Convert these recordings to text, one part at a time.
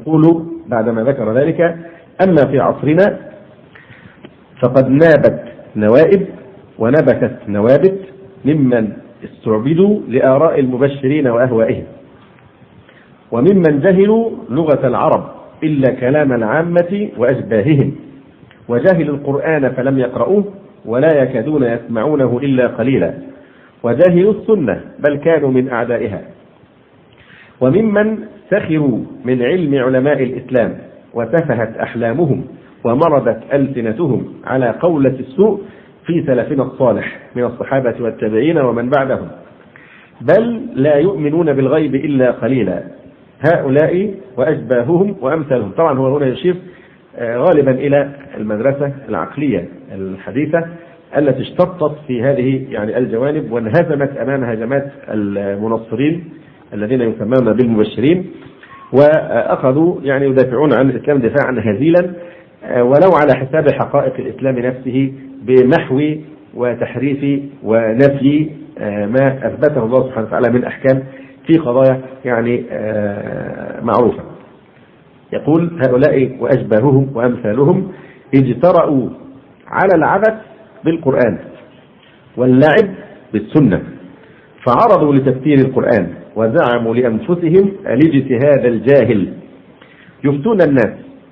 يقول بعدما ذكر ذلك: أما في عصرنا فقد نابت نوائب ونبتت نوابت ممن استعبدوا لآراء المبشرين وأهوائهم، وممن جهلوا لغة العرب إلا كلام العامة وأشباههم، وجهلوا القرآن فلم يقرؤوه ولا يكادون يسمعونه إلا قليلا، وجهلوا السنة بل كانوا من أعدائها، وممن سخروا من علم علماء الإسلام وتفهت أحلامهم ومرضت ألسنتهم على قولة السوء في سلفنا الصالح من الصحابة والتابعين ومن بعدهم، بل لا يؤمنون بالغيب إلا قليلا. هؤلاء وأشباههم وأمثالهم. طبعا هو هنا يشير غالبا إلى المدرسة العقلية الحديثة التي اشتطت في هذه يعني الجوانب وانهزمت أمام هجمات المنصرين الذين يسمون بالمبشرين، وأخذوا يعني يدافعون عن الإسلام دفاعا هزيلا ولو على حساب حقائق الإسلام نفسه بمحو وتحريف ونفي ما أثبته الله سبحانه وتعالى من أحكام في قضايا يعني معروفة. يقول: هؤلاء وأشباههم وأمثالهم اجترأوا على العبث بالقرآن واللعب بالسنة، فعرضوا لتفسير القرآن وزعموا لأنفسهم الاجتهاد الجاهل، يفتون الناس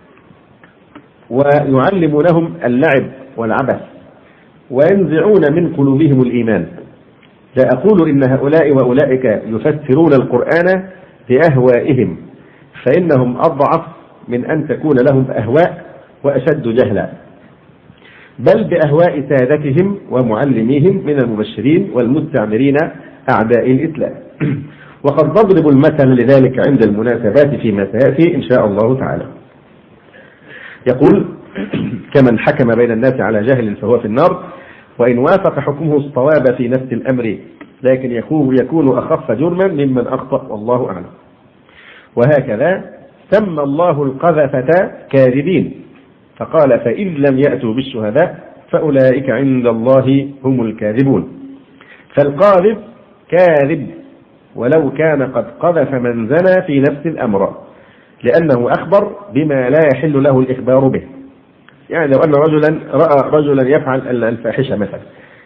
ويعلمونهم اللعب والعبث وينزعون من قلوبهم الإيمان. لا أقول إن هؤلاء وأولئك يفسرون القرآن بأهوائهم، فإنهم أضعف من أن تكون لهم أهواء وأشد جهلا، بل بأهواء سادتهم ومعلميهم من المبشرين والمستعمرين أعداء الإسلام. وقد نضرب المثل لذلك عند المناسبات فيما سيأتي إن شاء الله تعالى. يقول: كمن حكم بين الناس على جهل فهو في النار، وإن وافق حكمه الصواب في نفس الأمر لكن يكون أخف جرما ممن أخطأ والله أعلم. وهكذا سمى الله القذفة كاذبين فقال: فإن لم يأتوا بالشهداء فأولئك عند الله هم الكاذبون. فالقاذف كاذب ولو كان قد قذف من زنى في نفس الأمر، لأنه أخبر بما لا يحل له الإخبار به. يعني لو أن رجلا رأى رجلا يفعل الفاحشة مثلا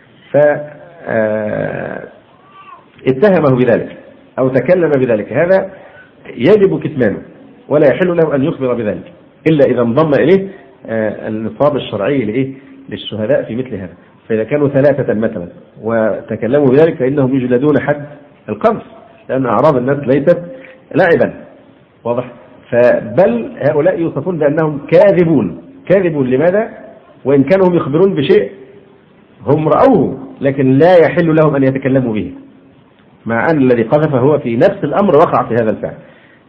فاتهمه بذلك أو تكلم بذلك، هذا يجب كتمانه ولا يحل له أن يخبر بذلك إلا إذا انضم إليه النصاب الشرعي للشهداء في مثل هذا. فإذا كانوا 3 مثلا وتكلموا بذلك فإنهم يجلدون حد القذف، لأن أعراض الناس ليست لعبا، واضح؟ فبل هؤلاء يوصفون بأنهم كاذبون. كاذبون لماذا؟ وإن كانوا هم يخبرون بشيء هم رأوه لكن لا يحل لهم أن يتكلموا به، مع أن الذي قذف هو في نفس الأمر وقع في هذا الفعل.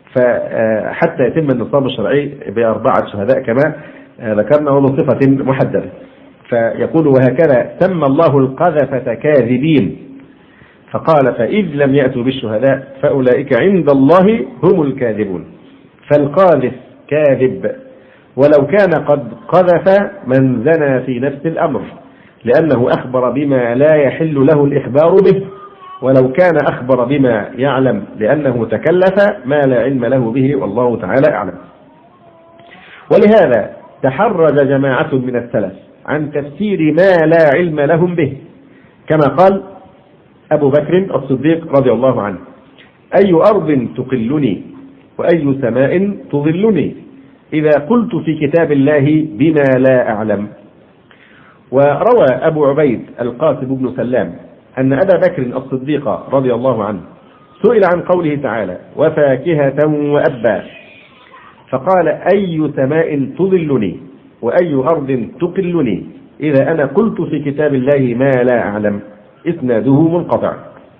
فحتى يتم النصاب الشرعي ب4 شهداء كما ذكرنا ومن صفة محددة. فيقول: وهكذا سمى الله القذفة كاذبين فقال: فإذ لم يأتوا بالشهداء فأولئك عند الله هم الكاذبون. فالقاذف كاذب ولو كان قد قذف من زنى في نفس الأمر، لأنه أخبر بما لا يحل له الإخبار به، ولو كان أخبر بما يعلم لأنه تكلف ما لا علم له به والله تعالى أعلم. ولهذا تحرج جماعة من السلف عن تفسير ما لا علم لهم به، كما قال أبو بكر الصديق رضي الله عنه: أي أرض تقلني وأي سماء تظلني إذا قلت في كتاب الله بما لا أعلم. وروى أبو عبيد القاسم بن سلام أن أبا بكر الصديق رضي الله عنه سئل عن قوله تعالى: وفاكهة وأبا، فقال: أي سماء تظلني وأي أرض تقلني إذا أنا قلت في كتاب الله ما لا أعلم. إسناده منقطع.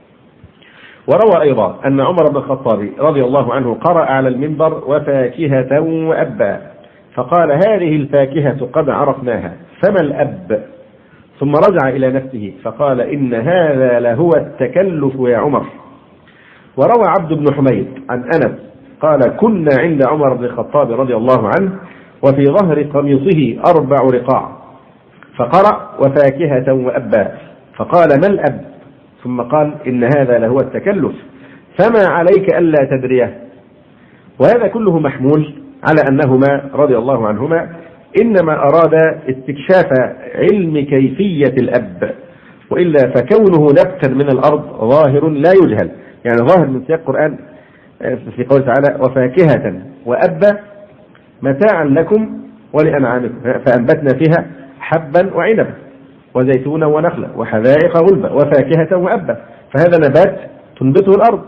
وروى أيضا أن عمر بن الخطاب رضي الله عنه قرأ على المنبر: وفاكهة وأبا، فقال: هذه الفاكهة قد عرفناها فما الأب؟ ثم رجع إلى نفسه فقال: إن هذا لهو التكلف يا عمر. وروى عبد بن حميد عن أنس قال: كنا عند عمر بن الخطاب رضي الله عنه وفي ظهر قميصه 4 رقاع، فقرأ: وفاكهة وأبا، فقال: ما الأب؟ ثم قال: إن هذا لهو التكلف، فما عليك ألا تدريه. وهذا كله محمول على أنهما رضي الله عنهما إنما أراد استكشاف علم كيفية الأب، وإلا فكونه نبتا من الأرض ظاهر لا يجهل، يعني ظاهر من سياق القرآن في قوله تعالى وفاكهة وأبا متاعا لكم ولأنعامكم فأنبتنا فيها حبا وعنبا وزيتونا ونخلا وحدائق غلبا وفاكهة وأبا، فهذا نبات تنبته الأرض.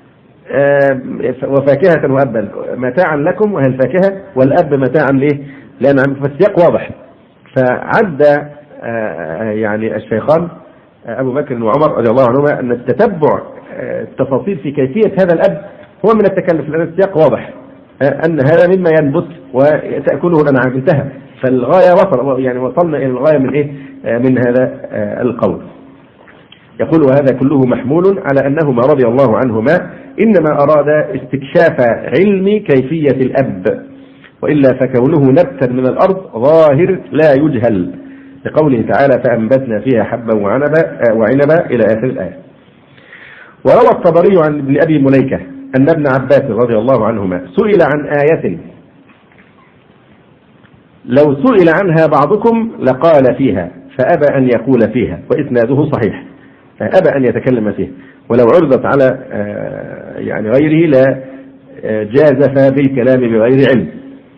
وفاكهة وأبا متاعا لكم وهي الفاكهة، والأب متاعا لأنعامكم، فالسياق واضح. فعد يعني الشيخان أبو بكر وعمر رضي الله عنهما أن التتبع التفاصيل في كيفية هذا الأب هو من التكلف، لأن السياق واضح أن هذا مما ينبت وتأكله الأنعام، انتهى. فالغاية وصلنا إلى الغاية من هذا القول. يقول وهذا كله محمول على أنهما رضي الله عنهما إنما أراد استكشاف علم كيفية الأب، وإلا فكونه نبتا من الأرض ظاهر لا يجهل، لقوله تعالى فأنبتنا فيها حبا وعنبا إلى آخر الآية. وروى الطبري عن ابن أبي مليكة أن ابن عباس رضي الله عنهما سئل عن آية لو سئل عنها بعضكم لقال فيها فأبى أن يقول فيها، وإسناده صحيح، أبى أن يتكلم فيها، ولو عرضت على يعني غيره لا جازف بالكلام بغير علم.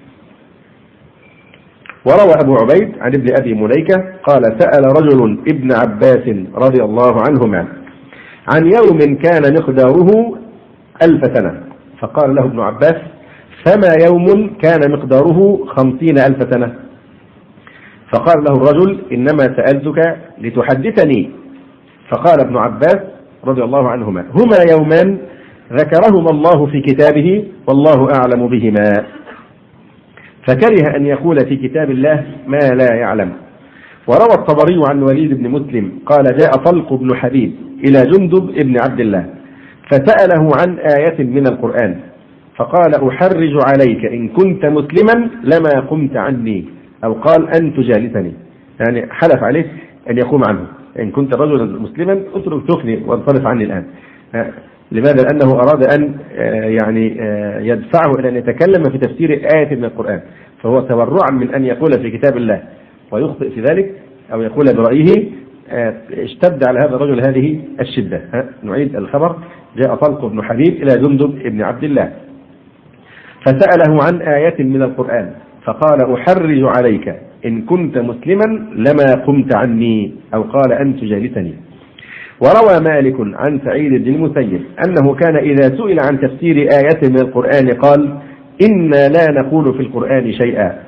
وروى أبو عبيد عن ابن أبي مليكة قال سأل رجل ابن عباس رضي الله عنهما عن يوم كان مقداره 1000 سنة، فقال له ابن عباس فما يوم كان مقداره 50,000 سنة؟ فقال له الرجل إنما سألتك لتحدثني. فقال ابن عباس رضي الله عنهما هما يومان ذكرهما الله في كتابه والله أعلم بهما، فكره أن يقول في كتاب الله ما لا يعلم. وروى الطبري عن وليد بن مسلم قال جاء طلق بن حبيب إلى جندب ابن عبد الله فسأله عن آية من القرآن فقال أحرج عليك إن كنت مسلما لما قمت عني، أو قال أن تجالسني، يعني حلف عليه أن يقوم عنه، إن كنت رجلا مسلما اترك تخني وانصرف عني الآن. لماذا؟ لأنه أراد أن يدفعه إلى أن يتكلم في تفسير آية من القرآن، فهو تورعا من أن يقول في كتاب الله ويخطئ في ذلك أو يقول برأيه اشتد على هذا الرجل هذه الشدة. نعيد الخبر. جاء طلق بن حبيب إلى جندب ابن عبد الله فسأله عن آية من القرآن فقال أحرج عليك إن كنت مسلما لما قمت عني، أو قال أن تجالسني. وروى مالك عن سعيد بن المسيب أنه كان إذا سئل عن تفسير آية من القرآن قال إنا لا نقول في القرآن شيئا.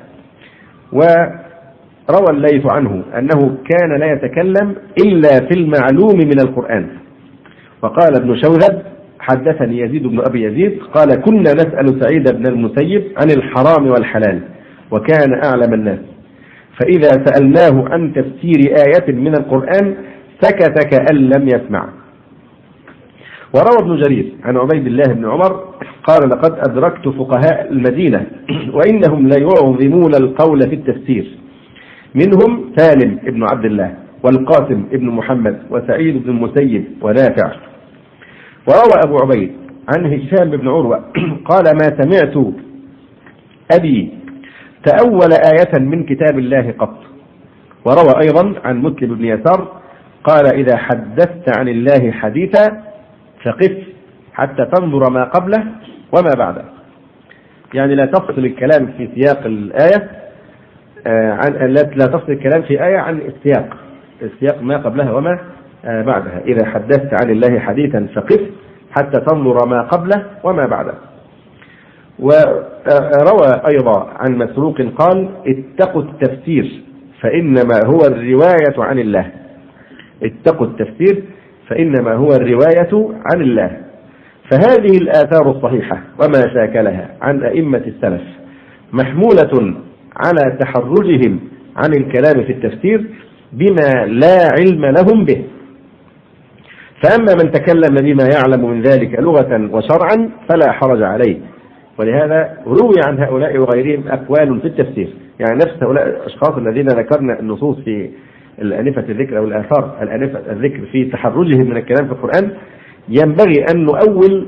وروى الليث عنه أنه كان لا يتكلم إلا في المعلوم من القرآن. وقال ابن شوذب حدثني يزيد بن أبي يزيد قال كنا نسأل سعيد بن المسيب عن الحرام والحلال وكان أعلم الناس، فإذا سألناه عن تفسير آية من القرآن سكت كأن لم يسمع. وروى ابن جرير عن عبيد الله بن عمر قال لقد أدركت فقهاء المدينة وإنهم ليعظمون القول في التفسير، منهم سالم بن عبد الله والقاسم بن محمد وسعيد بن المسيب ونافع. وروى أبو عبيد عن هشام بن عروة قال ما سمعت أبي تأول آية من كتاب الله قط. وروى أيضا عن مسلم بن يسار قال إذا حدثت عن الله حديثا فقف حتى تنظر ما قبله وما بعده، يعني لا تفصل الكلام في سياق الآية لا تفصل الكلام في آية عن السياق ما قبلها وما بعدها. إذا حدثت عن الله حديثا فقف حتى تنظر ما قبله وما بعده. وروى أيضا عن مسروق قال اتقوا التفسير فإنما هو الرواية عن الله، اتقوا التفسير فإنما هو الرواية عن الله. فهذه الآثار الصحيحة وما شاكلها عن أئمة السلف محمولة على تحرجهم عن الكلام في التفسير بما لا علم لهم به، فأما من تكلم بما يعلم من ذلك لغة وشرعا فلا حرج عليه. ولهذا روي عن هؤلاء وغيرهم أقوال في التفسير، يعني نفس هؤلاء الأشخاص الذين ذكرنا النصوص في الآنفة الذكر أو الآثار الآنفة الذكر في تحرجهم من الكلام في القرآن، ينبغي أن نؤول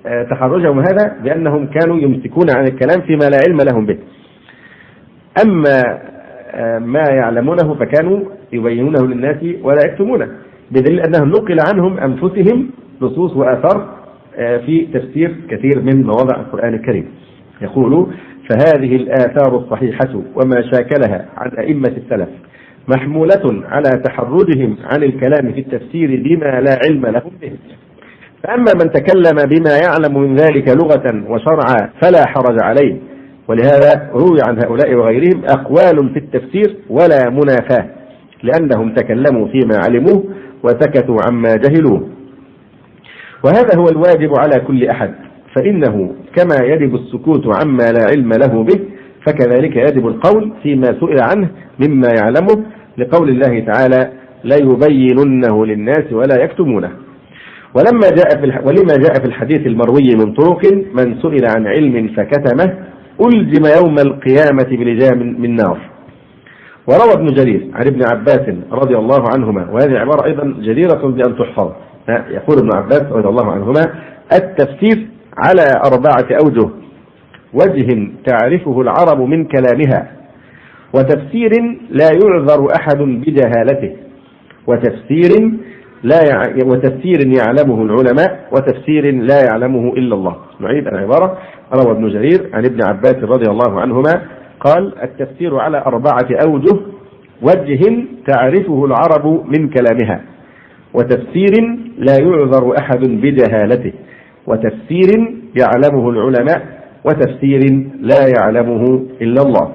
تحرجهم هذا بأنهم كانوا يمسكون عن الكلام فيما لا علم لهم به، أما ما يعلمونه فكانوا يبينونه للناس ولا يكتمونه، بدليل أنهم نقل عنهم أنفسهم نصوص وآثار في تفسير كثير من مواضع القرآن الكريم. يقول: فهذه الآثار الصحيحة وما شاكلها عن أئمة السلف محمولة على تحرجهم عن الكلام في التفسير بما لا علم لهم به، فأما من تكلم بما يعلم من ذلك لغة وشرعا فلا حرج عليه. ولهذا روي عن هؤلاء وغيرهم أقوال في التفسير ولا منافاة، لأنهم تكلموا فيما علموه وسكتوا عما جهلوه. وهذا هو الواجب على كل أحد، فإنه كما يجب السكوت عما لا علم له به فكذلك يجب القول فيما سئل عنه مما يعلمه، لقول الله تعالى: ليبيننه للناس ولا يكتمونه. ولما جاء في الحديث المروي من طرق: من سئل عن علم فكتمه ألزم يوم القيامة بلجام من نار. وروى ابن جرير عن ابن عباس رضي الله عنهما، وهذه عبارة أيضا جديرة بأن تحفظ. يقول ابن عباس رضي الله عنهما: التفسير على 4 أوجه: وجه تعرفه العرب من كلامها، وتفسير لا يعذر أحد بجهالته، وتفسير يعلمه العلماء، وتفسير لا يعلمه إلا الله. نعيد العبارة: روى ابن جرير عن ابن عباس رضي الله عنهما قال: التفسير على 4 أوجه: وجه تعرفه العرب من كلامها، وتفسير لا يعذر أحد بجهالته، وتفسير يعلمه العلماء، وتفسير لا يعلمه إلا الله.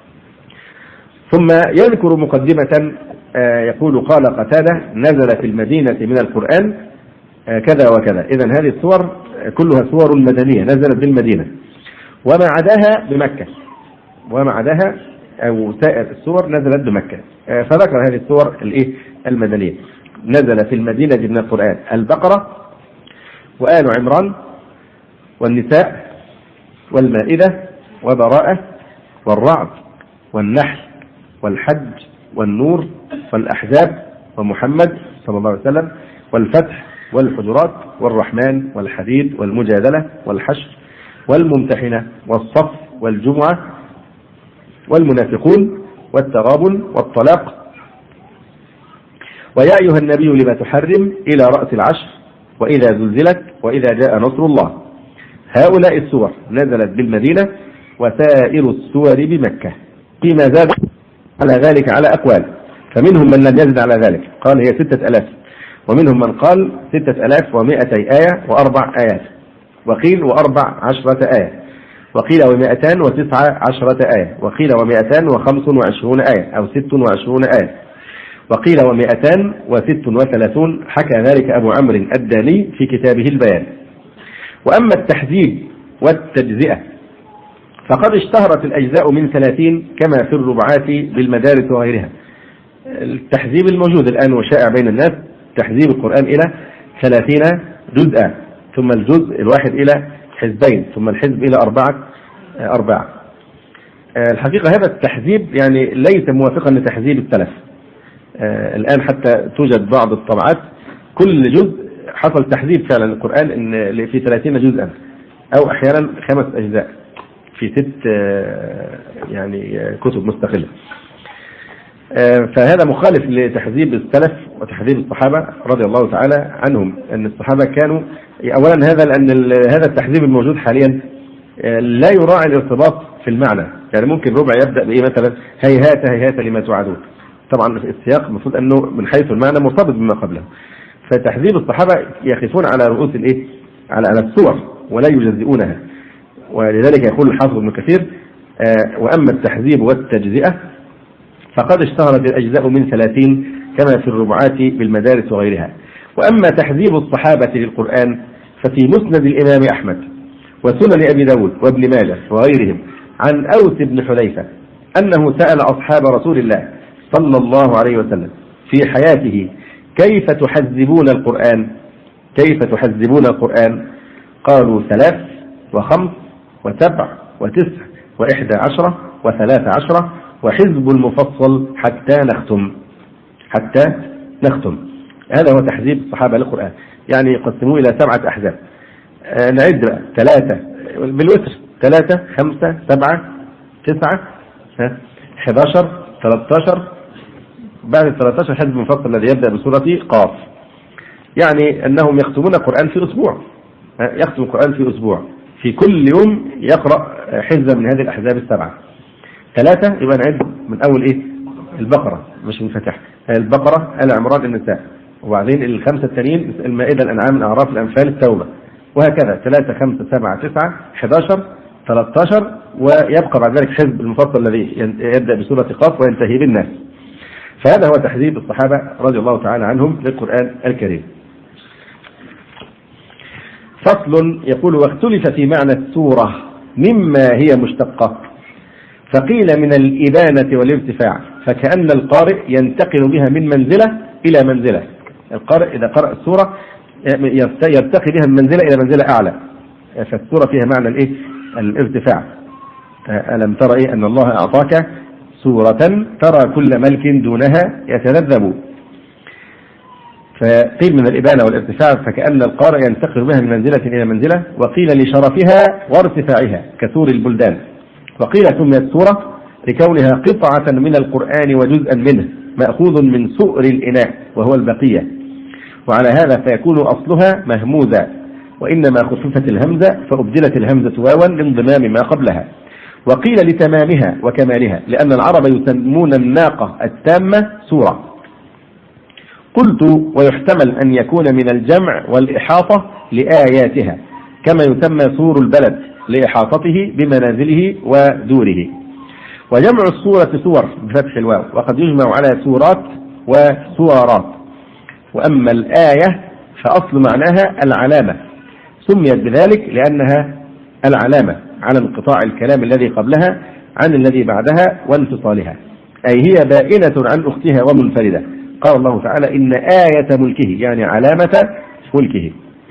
ثم يذكر مقدمة يقول: قال قتادة: نزل في المدينة من القرآن كذا وكذا. إذن هذه السور كلها سور مدنية نزلت بالمدينة، وما عداها بمكة، وما عداها أو سائر السور نزلت بمكة. فذكر هذه السور المدنية. نزل في المدينة من القرآن البقرة، وآل عمران، والنساء، والمائدة، وبراءة، والرعد، والنحل، والحج، والنور، والأحزاب، ومحمد صلى الله عليه وسلم، والفتح، والحجرات، والرحمن، والحديد، والمجادلة، والحشر، والممتحنة، والصف، والجمعة، والمنافقون، والتغابن، والطلاق، ويا أيها النبي لما تحرم، إلى رأس العشر، وإذا زلزلت، وإذا جاء نصر الله. هؤلاء السور نزلت بالمدينة، وسائر السور بمكة. فيما زاد على ذلك على أقوال، فمنهم من لم يزد على ذلك قال هي 6000، ومنهم من قال 6200 آية و4 آيات، وقيل 14 آية، وقيل 219 آية، وقيل 225 آية أو 26 آية، وقيل 236. حكى ذلك أبو عمرو الداني في كتابه البيان. وأما التحذيب والتجزئة فقد اشتهرت الأجزاء من 30 كما في الربعات بالمدارس وغيرها. التحذيب الموجود الآن وشائع بين الناس تحذيب القرآن إلى 30 جزءا، ثم الجزء الواحد إلى حزبين، ثم الحزب إلى 4. الحقيقة هذا التحذيب يعني ليس موافقا لتحذيب السلف. الآن حتى توجد بعض الطبعات كل جزء حصل تحذيب فعلا القرآن إن في 30 جزءا، أو أحيانا 5 أجزاء في 6 يعني كتب مستقلة. فهذا مخالف لتحذيب السلف وتحذيب الصحابة رضي الله تعالى عنهم، أن الصحابة كانوا أولا لأن هذا التحذيب الموجود حاليا لا يراعي الارتباط في المعنى. يعني ممكن ربع يبدأ بإيه مثلا: هيهات هيهات لما توعدون. طبعا السياق المفروض أنه من حيث المعنى مرتبط بما قبله. فتحذيب الصحابة يقفون على رؤوس على الصور ولا يجزئونها. ولذلك يقول الحافظ ابن كثير: وأما التحذيب والتجزئة فقد اشتهرت الأجزاء من 30 كما في الربعات بالمدارس وغيرها. وأما تحذيب الصحابة للقرآن ففي مسند الإمام أحمد وسنن أبي داود وابن ماجه وغيرهم عن أوس بن حذيفة أنه سأل أصحاب رسول الله صلى الله عليه وسلم في حياته: كيف تحذبون القرآن؟ كيف تحذبون القرآن؟ قالوا 3 و5 و7 و9 و11 و13 وحزب المفصل حتى نختم. هذا هو تحذيب الصحابة للقرآن. يعني يقسموه إلى 7 أحزاب. نعد بقى 3 بالوتر، 3 5 7 9 11 13. بعد 13 حزب مفصل الذي يبدأ بسورة قاف، يعني أنهم يختمون القرآن في أسبوع، يختم القرآن في أسبوع، في كل يوم يقرأ حزبا من هذه الأحزاب السبعة. 3 يبقى نعد من أول إيه؟ البقرة، مش من فتح، البقرة، آل عمران، النساء، وبعدين الخمسة التانيين المائدة، الأنعام، الأعراف، الأنفال، التوبة، وهكذا 3 5 7 9 11 13، ويبقى بعد ذلك حزب المفصل الذي يبدأ بسورة قاف وينتهي بالناس. فهذا هو تحذيب الصحابة رضي الله تعالى عنهم للقرآن الكريم. فصل يقول: واختلف في معنى السورة مما هي مشتقة، فقيل من الإبانة والارتفاع، فكأن القارئ ينتقل بها من منزلة إلى منزلة. القارئ إذا قرأ السورة يرتقي بها من منزلة إلى منزلة أعلى، فالسورة فيها معنى الإيه؟ الارتفاع. ألم تر إيه أن الله أعطاك سورة ترى كل ملك دونها يتذبذب. فقيل من الإبانة والارتفاع، فكأن القارئ ينتقل بها من منزلة إلى منزلة، وقيل لشرفها وارتفاعها كسور البلدان، وقيل سميت سورة لكونها قطعة من القرآن وجزءا منه مأخوذ من سؤر الإناء وهو البقية، وعلى هذا فيكون أصلها مهموزة، وإنما خففت الهمزة فأبدلت الهمزة واوا لانضمام ما قبلها. وقيل لتمامها وكمالها، لأن العرب يسمون الناقة التامة سورة. قلت: ويحتمل أن يكون من الجمع والإحاطة لآياتها، كما يسمى سور البلد لإحاطته بمنازله ودوره. وجمع السورة سور بفتح الواو، وقد يجمع على سورات وسورات. وأما الآية فأصل معناها العلامة، سميت بذلك لأنها العلامة على انقطاع الكلام الذي قبلها عن الذي بعدها وانفصالها، أي هي بائنة عن أختها ومنفردة. قال الله تعالى: إن آية ملكه، يعني علامة ملكه.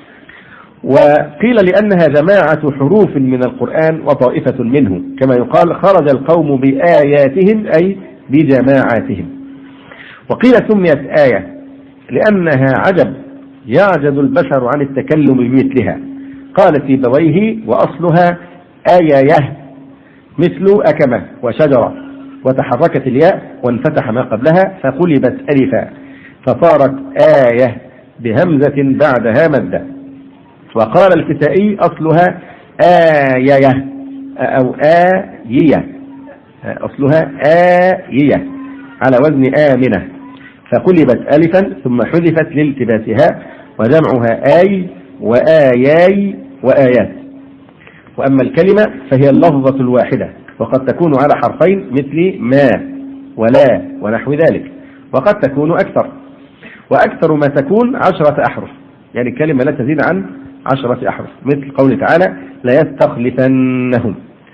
وقيل لأنها جماعة حروف من القرآن وطائفة منه، كما يقال: خرج القوم بآياتهم، أي بجماعاتهم. وقيل سميت آية لأنها عجب يعجز البشر عن التكلم بمثلها. قال سيبويه: وأصلها آية مثل أكمة وشجرة، وتحركت الياء وانفتح ما قبلها فقلبت ألفا، فصارت آية بهمزة بعدها مدة. وقال الكسائي: أصلها آية أو آية، أصلها آية على وزن آمنة، فقلبت ألفا ثم حذفت لالتباسها، وجمعها آي وآياي وآيات. وأما الكلمة فهي اللفظة الواحدة، وقد تكون على حرفين مثل ما ولا ونحو ذلك، وقد تكون أكثر، وأكثر ما تكون 10 أحرف، يعني الكلمة لا تزيد عن 10 أحرف، مثل قوله تعالى: ليستخلفنهم،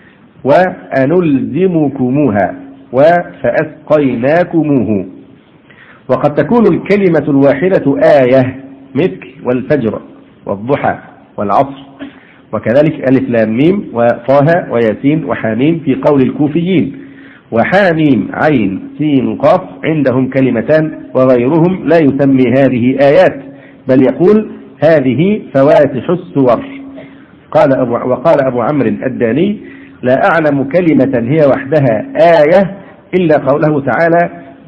وأنلزمكموها، وفأسقيناكموه. وقد تكون الكلمة الواحدة آية، مثل والفجر والضحى والعصر، وكذلك ألف لام ميم وطه وياسين وحاميم في قول الكوفيين، وحاميم عين سين قاف عندهم كلمتان، وغيرهم لا يسمي هذه آيات، بل يقول: هذه فواتح السور. وقال أبو عمرو الداني: لا أعلم كلمة هي وحدها آية إلا قوله تعالى: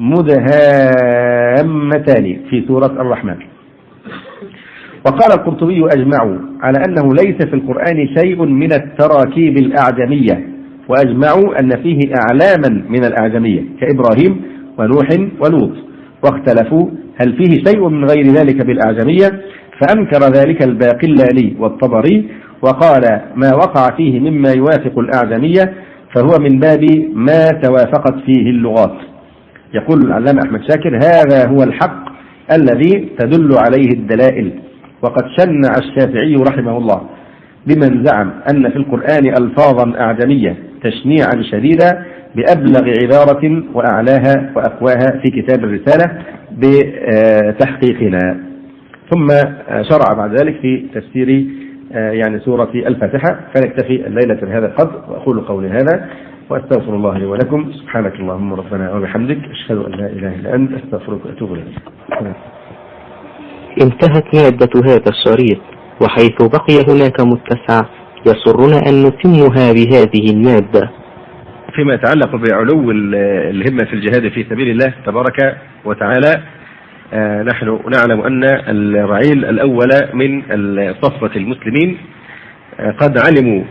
مدهامتان في سورة الرحمن. وقال القرطبي: أجمعوا على أنه ليس في القرآن شيء من التراكيب الأعجمية، وأجمعوا أن فيه أعلاما من الأعجمية كإبراهيم ونوح ولوط، واختلفوا هل فيه شيء من غير ذلك بالأعجمية، فأنكر ذلك الباقلاني والطبري، وقال: ما وقع فيه مما يوافق الأعجمية فهو من باب ما توافقت فيه اللغات. يقول العلامة أحمد شاكر: هذا هو الحق الذي تدل عليه الدلائل. وقد شنع الشافعي رحمه الله بمن زعم أن في القرآن ألفاظا أعجمية تشنيعا شديدا بأبلغ عبارة وأعلاها وأقواها في كتاب الرسالة بتحقيقنا. ثم شرع بعد ذلك في تفسير يعني سورة الفاتحة. فنكتفي الليلة بهذا القدر، وأقول قولي هذا وأستغفر الله لي ولكم. سبحانك اللهم ربنا وبحمدك، أشهد أن لا إله إلا أنت، أستغفرك وأتوب إليك. انتهت مادة هذا الشريط. وحيث بقي هناك متسع يسرنا أن نتمها بهذه المادة. فيما يتعلق بعلو الهمة في الجهاد في سبيل الله تبارك وتعالى، نحن نعلم أن الرعيل الأول من صفوة المسلمين قد علموا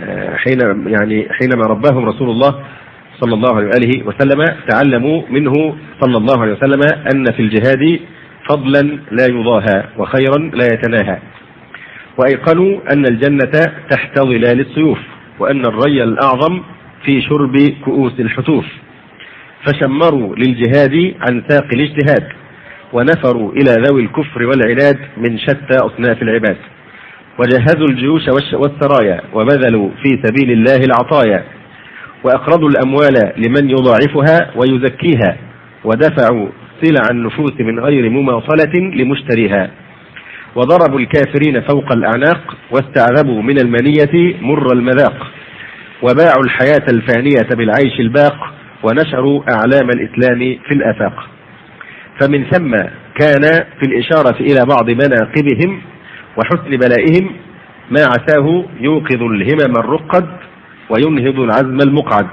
حينما رباهم رسول الله صلى الله عليه وآله وسلم، تعلموا منه صلى الله عليه وسلم أن في الجهاد فضلا لا يضاهى وخيرا لا يتناهى، وأيقنوا أن الجنة تحت ظلال السيوف، وأن الري الأعظم في شرب كؤوس الحتوف، فشمروا للجهاد عن ساق الاجتهاد، ونفروا إلى ذوي الكفر والعناد من شتى أصناف العباد، وجهزوا الجيوش والسرايا، وبذلوا في سبيل الله العطايا، وأقرضوا الأموال لمن يضاعفها ويزكيها، ودفعوا سلع النفوس من غير مماطلة لمشتريها، وضربوا الكافرين فوق الأعناق، واستعذبوا من المنية مر المذاق، وباعوا الحياة الفانية بالعيش الباق، ونشروا أعلام الإسلام في الآفاق. فمن ثم كان في الإشارة إلى بعض مناقبهم وحسن بلائهم ما عساه يوقظ الهمم الرقد وينهض العزم المقعد.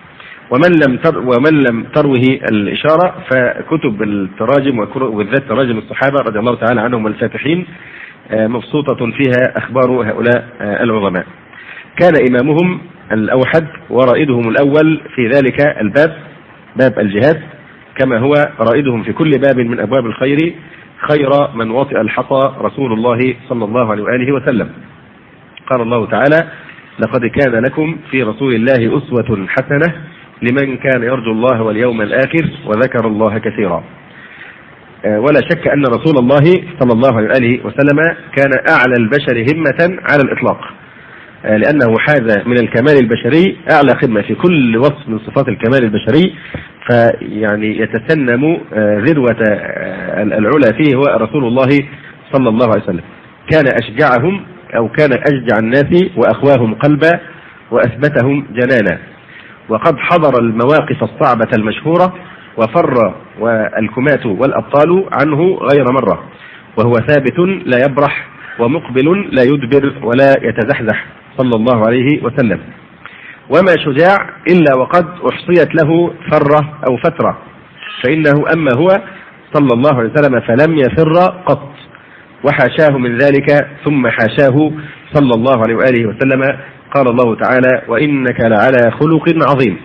ومن لم تروه الإشارة فكتب التراجم وبالذات تراجم الصحابة رضي الله تعالى عنهم والفاتحين مبسوطة فيها أخبار هؤلاء العظماء. كان إمامهم الأوحد ورائدهم الأول في ذلك الباب، باب الجهاد، كما هو رائدهم في كل باب من أبواب الخير، خير من وطئ الحصى رسول الله صلى الله عليه وآله وسلم. قال الله تعالى: لقد كان لكم في رسول الله أسوة حسنة لمن كان يرجو الله واليوم الآخر وذكر الله كثيرا. ولا شك أن رسول الله صلى الله عليه وآله وسلم كان أعلى البشر همة على الإطلاق، لأنه حاز من الكمال البشري أعلى خدمة في كل وصف من صفات الكمال البشري، فيعني يتسنم ذروة العلا فيه هو رسول الله صلى الله عليه وسلم. كان أشجعهم أو كان أشجع الناس وأخواهم قلبا وأثبتهم جنانا، وقد حضر المواقف الصعبة المشهورة وفر والكمات والأبطال عنه غير مرة، وهو ثابت لا يبرح ومقبل لا يدبر ولا يتزحزح صلى الله عليه وسلم. وما شجاع إلا وقد أحصيت له فرة أو فترة، فإنه أما هو صلى الله عليه وسلم فلم يفر قط، وحاشاه من ذلك ثم حاشاه صلى الله عليه وآله وسلم. قال الله تعالى: وإنك لعلى خلق عظيم.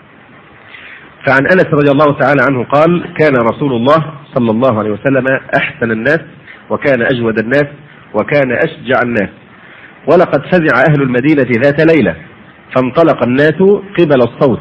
فعن أنس رضي الله تعالى عنه قال: كان رسول الله صلى الله عليه وسلم أحسن الناس، وكان أجود الناس، وكان أشجع الناس. ولقد فزع أهل المدينة ذات ليلة، فانطلق الناس قبل الصوت،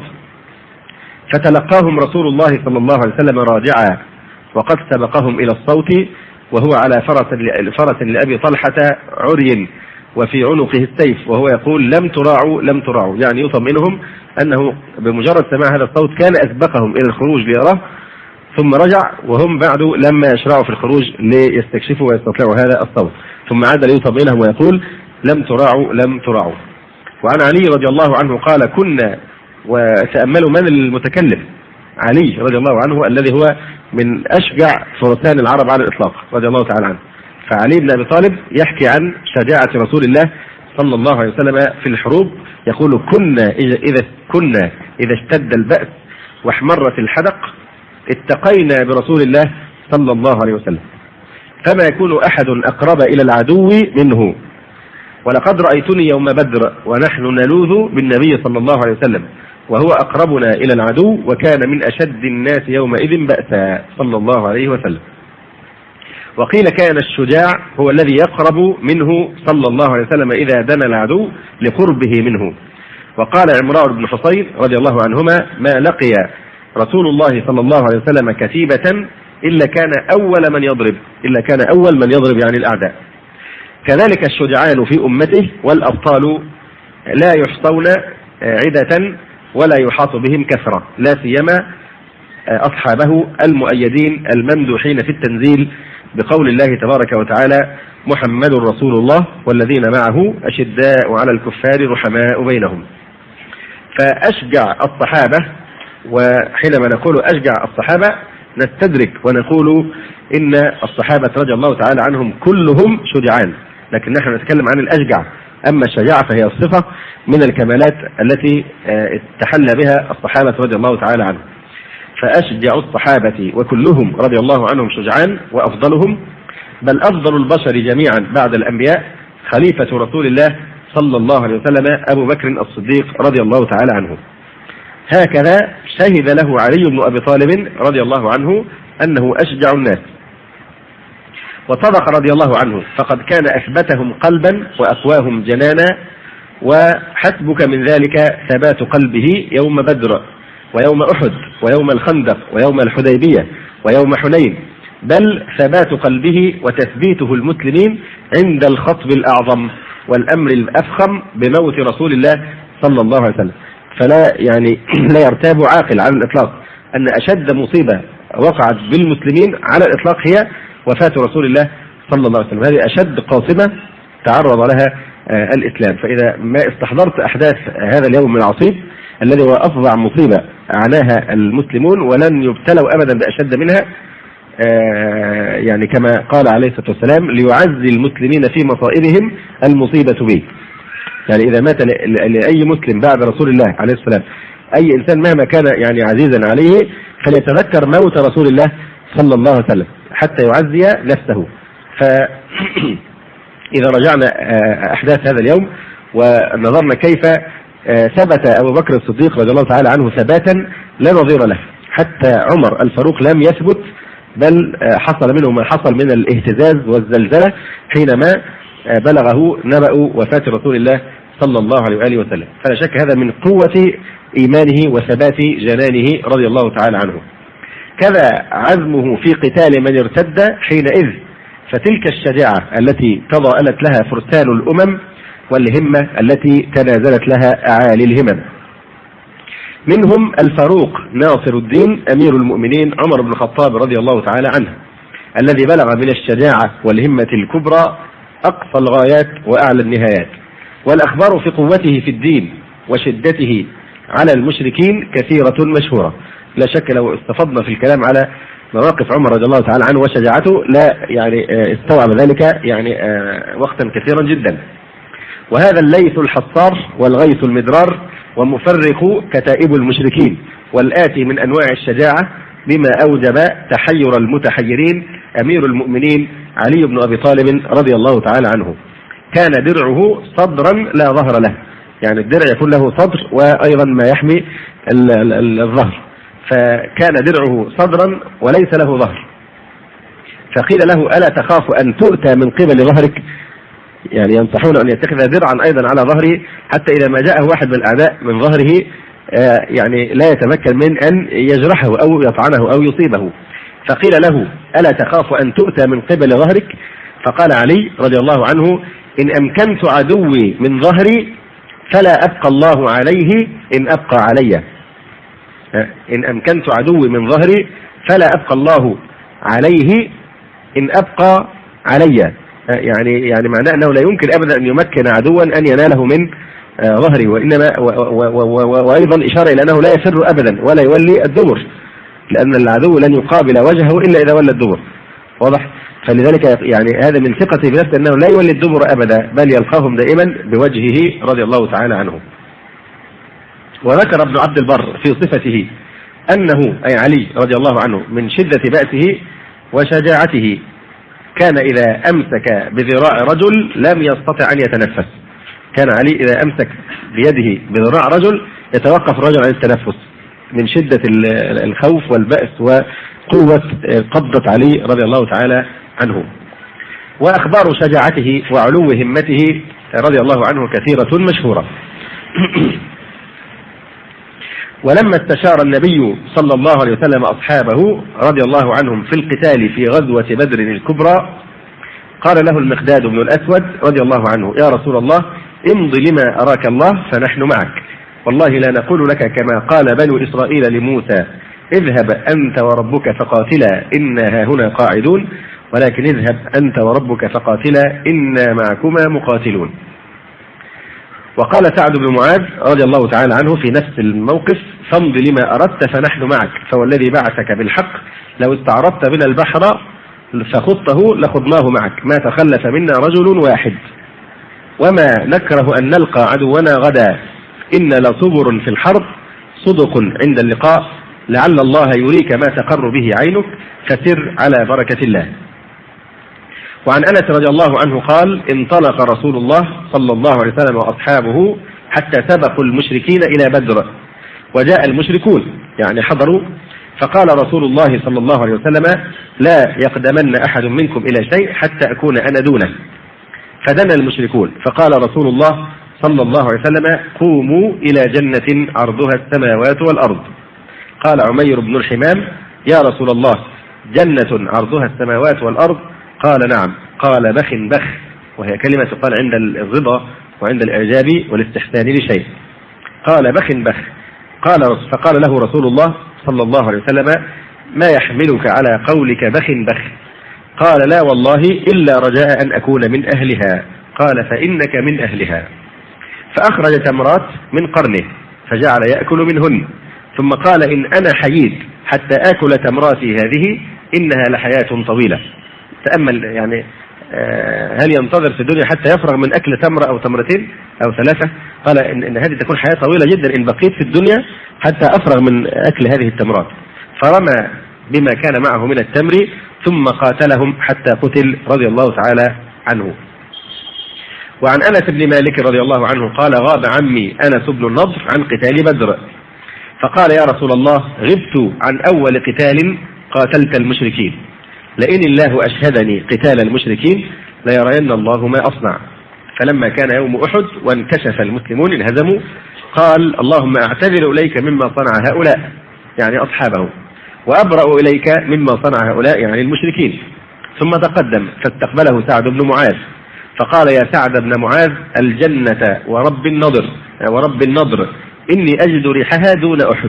فتلقاهم رسول الله صلى الله عليه وسلم راجعا، وقد سبقهم إلى الصوت وهو على فرس لأبي طلحة عري، وفي عنقه السيف، وهو يقول: لم تراعوا لم تراعوا، يعني يطمئنهم أنه بمجرد سماع هذا الصوت كان أسبقهم إلى الخروج ليراه، ثم رجع وهم بعد لما يشرعوا في الخروج ليستكشفوا ويستطلعوا هذا الصوت، ثم عاد ليطمئنهم ويقول: لم تراعوا لم تراعوا. وعن علي رضي الله عنه قال: كنا، وتأملوا من المتكلم، علي رضي الله عنه الذي هو من أشجع فرسان العرب على الإطلاق رضي الله تعالى عنه. فعلي بن أبي طالب يحكي عن شجاعة رسول الله صلى الله عليه وسلم في الحروب، يقول: كنا إذا اشتد البأس واحمرت الحدق اتقينا برسول الله صلى الله عليه وسلم، فما يكون أحد أقرب إلى العدو منه. ولقد رأيتني يوم بدر ونحن نلوذ بالنبي صلى الله عليه وسلم، وهو أقربنا إلى العدو، وكان من أشد الناس يومئذ بأسا صلى الله عليه وسلم. وقيل كان الشجاع هو الذي يقرب منه صلى الله عليه وسلم إذا دنا العدو لقربه منه. وقال عمران بن حصين رضي الله عنهما: ما لقي رسول الله صلى الله عليه وسلم كتيبة إلا كان أول من يضرب يعني الأعداء. كذلك الشجعان في أمته والأبطال لا يحصون عدة ولا يحاط بهم كثرة، لا سيما أصحابه المؤيدين الممدوحين في التنزيل بقول الله تبارك وتعالى: محمد رسول الله والذين معه أشداء على الكفار رحماء بينهم. فأشجع الصحابة، وحينما نقول أشجع الصحابة نستدرك ونقول إن الصحابة رضي الله تعالى عنهم كلهم شجعان، لكن نحن نتكلم عن الأشجع. أما الشجاعة فهي الصفة من الكمالات التي تحلى بها الصحابة رضي الله تعالى عنهم. فأشجع الصحابة وكلهم رضي الله عنهم شجعان، وأفضلهم بل أفضل البشر جميعا بعد الأنبياء خليفة رسول الله صلى الله عليه وسلم أبو بكر الصديق رضي الله تعالى عنه. هكذا شهد له علي بن أبي طالب رضي الله عنه أنه أشجع الناس، وصدق رضي الله عنه، فقد كان أثبتهم قلبا وأقواهم جنانا، وحسبك من ذلك ثبات قلبه يوم بدر ويوم أحد ويوم الخندق ويوم الحديبية ويوم حنين، بل ثبات قلبه وتثبيته المسلمين عند الخطب الأعظم والأمر الأفخم بموت رسول الله صلى الله عليه وسلم. فلا يعني لا يرتاب عاقل على الإطلاق أن أشد مصيبة وقعت بالمسلمين على الإطلاق هي وفاة رسول الله صلى الله عليه وسلم. هذه أشد قاصمة تعرض لها الإسلام. فإذا ما استحضرت أحداث هذا اليوم العصيب الذي هو أفظع مصيبة عناها المسلمون ولن يبتلوا أبدا بأشد منها، يعني كما قال عليه الصلاة والسلام ليعزي المسلمين في مصائبهم المصيبة به. يعني إذا مات لأي مسلم بعد رسول الله عليه السلام أي إنسان مهما كان يعني عزيزا عليه فليتذكر موت رسول الله صلى الله عليه وسلم حتى يعزي نفسه. فإذا رجعنا أحداث هذا اليوم ونظرنا كيف ثبت أبو بكر الصديق رضي الله تعالى عنه ثباتا لا نظير له، حتى عمر الفاروق لم يثبت، بل حصل منه ما حصل من الاهتزاز والزلزلة حينما بلغه نبأ وفاة رسول الله صلى الله عليه وآله وسلم. فلا شك هذا من قوة إيمانه وثبات جنانه رضي الله تعالى عنه. كذا عزمه في قتال من ارتد حينئذ، فتلك الشجاعة التي تضاءلت لها فرسان الأمم والهمة التي تنازلت لها أعالي الهمم. منهم الفاروق ناصر الدين أمير المؤمنين عمر بن الخطاب رضي الله تعالى عنه، الذي بلغ من الشجاعة والهمة الكبرى أقصى الغايات وأعلى النهايات. والأخبار في قوته في الدين وشدته على المشركين كثيرة مشهورة. لا شك لو استفضنا في الكلام على مواقف عمر رضي الله تعالى عنه وشجاعته لا يعني استوعب ذلك يعني وقتا كثيرا جدا. وهذا الليث الحصار والغيث المدرار ومفرق كتائب المشركين والآتي من أنواع الشجاعة بما أوجب تحير المتحيرين أمير المؤمنين علي بن أبي طالب رضي الله تعالى عنه. كان درعه صدرا لا ظهر له، يعني الدرع يكون له صدر وأيضا ما يحمي الظهر، فكان درعه صدرا وليس له ظهر. فقيل له ألا تخاف أن تؤتى من قبل ظهرك؟ يعني ينصحون أن يتخذ درعا أيضا على ظهره حتى إذا ما جاءه واحد من الأعداء من ظهره يعني لا يتمكن من أن يجرحه أو يطعنه أو يصيبه. فقيل له ألا تخاف أن تؤتى من قبل ظهرك؟ فقال علي رضي الله عنه إن أمكنت عدوي من ظهري فلا أبقى الله عليه إن أبقى علي. إن أمكنت عدوي من ظهري فلا أبقى الله عليه إن أبقى علي. يعني معناه أنه لا يمكن أبدا أن يمكن عدوا أن يناله من ظهره، وإنما وأيضا إشارة إلى أنه لا يفر أبدا ولا يولي الدبر، لأن العدو لن يقابل وجهه إلا إذا ولى الدبر. واضح؟ فلذلك يعني هذا من ثقته بنفسه أنه لا يولي الدبر أبدا بل يلقاهم دائما بوجهه رضي الله تعالى عنه. وذكر ابن عبد البر في صفته أنه أي علي رضي الله عنه من شدة بأسه وشجاعته كان إذا أمسك بذراع رجل لم يستطع أن يتنفس. كان علي إذا أمسك بيده بذراع رجل يتوقف الرجل عن التنفس من شدة الخوف والبأس وقوة قبضة علي رضي الله تعالى عنه. وأخبار شجاعته وعلو همته رضي الله عنه كثيرة مشهورة. ولما استشار النبي صلى الله عليه وسلم أصحابه رضي الله عنهم في القتال في غزوة بدر الكبرى قال له المقداد بن الأسود رضي الله عنه يا رسول الله امض لما أراك الله فنحن معك، والله لا نقول لك كما قال بنو إسرائيل لموسى اذهب أنت وربك فقاتلا إنا هنا قاعدون، ولكن اذهب أنت وربك فقاتلا إنا معكما مقاتلون. وقال سعد بن معاذ رضي الله تعالى عنه في نفس الموقف فامض لما أردت فنحن معك، فوالذي بعثك بالحق لو استعرضت بنا البحر فخضته لخضناه معك، ما تخلف منا رجل واحد، وما نكره أن نلقى عدونا غدا، إن لصبر في الحرب صدق عند اللقاء، لعل الله يريك ما تقر به عينك، فسر على بركة الله. وعن أنس رضي الله عنه قال: انطلق رسول الله صلى الله عليه وسلم وأصحابه حتى سبقوا المشركين إلى بدر، وجاء المشركون يعني حضروا، فقال رسول الله صلى الله عليه وسلم: لا يقدمن أحد منكم إلى شيء حتى أكون أنا دونه. فدنا المشركون، فقال رسول الله صلى الله عليه وسلم: قوموا إلى جنة عرضها السماوات والأرض. قال عمير بن الحمام: يا رسول الله، جنة عرضها السماوات والأرض؟ قال: نعم. قال: بخ بخ، وهي كلمة تقال عند الرضا وعند الإعجاب والاستحسان لشيء. قال: بخ بخ. فقال له رسول الله صلى الله عليه وسلم: ما يحملك على قولك بخ بخ؟ قال: لا والله إلا رجاء أن أكون من أهلها. قال: فإنك من أهلها. فأخرج تمرات من قرنه فجعل يأكل منهن، ثم قال: إن أنا حييت حتى آكل تمراتي هذه إنها لحياة طويلة. تأمل يعني هل ينتظر في الدنيا حتى يفرغ من أكل تمرة أو تمرتين أو ثلاثة؟ قال إن هذه تكون حياة طويلة جدا إن بقيت في الدنيا حتى أفرغ من أكل هذه التمرات. فرمى بما كان معه من التمر ثم قاتلهم حتى قتل رضي الله تعالى عنه. وعن أنس بن مالك رضي الله عنه قال: غاب عمي أنس بن النضر عن قتال بدر، فقال: يا رسول الله، غبت عن أول قتال قاتلت المشركين، لئن الله أشهدني قتال المشركين ليرين الله ما أصنع. فلما كان يوم أحد وانكشف المسلمون انهزموا، قال: اللهم أعتذر إليك مما صنع هؤلاء، يعني أصحابه، وأبرأ إليك مما صنع هؤلاء، يعني المشركين. ثم تقدم فاستقبله سعد بن معاذ فقال: يا سعد بن معاذ، الجنة ورب النضر إني أجد ريحها دون أحد.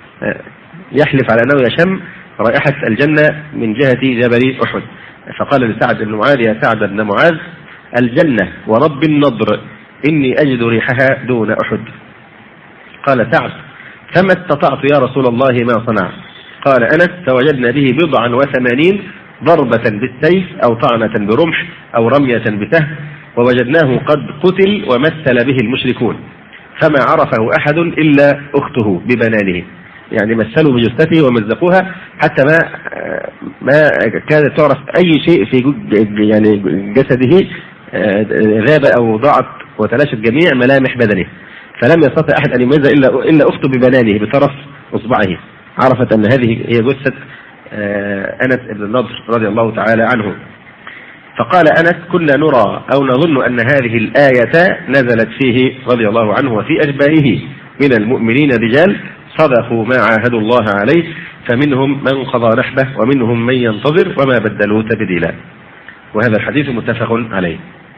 يحلف على أنه يشم رائحة الجنة من جهة جبل أحد. فقال لسعد بن معاذ: يا سعد بن معاذ، الجنة ورب النضر إني أجد ريحها دون أحد. قال سعد: فما استطعت يا رسول الله ما صنع؟ قال أنس: فوجدنا به 89 ضربة بالسيف أو طعنة برمح أو رمية بسهم، ووجدناه قد قتل ومثل به المشركون، فما عرفه أحد إلا أخته ببنانه، يعني مثلوا بجثته ومزقوها حتى ما كانت تعرف أي شيء في يعني جسده ذاب أو ضاعت وتلاشت جميع ملامح بدنه، فلم يستطع أحد أن يميز إلا أخته ببنانه بطرف أصبعه، عرفت أن هذه هي جثة أنس بن النضر رضي الله تعالى عنه. فقال أنس: كنا نرى أو نظن أن هذه الآية نزلت فيه رضي الله عنه وفي أشباهه من المؤمنين رجال صدقوا ما عاهدوا الله عليه، فمنهم من قضى نحبه ومنهم من ينتظر وما بدلوا تبديلا. وهذا الحديث متفق عليه.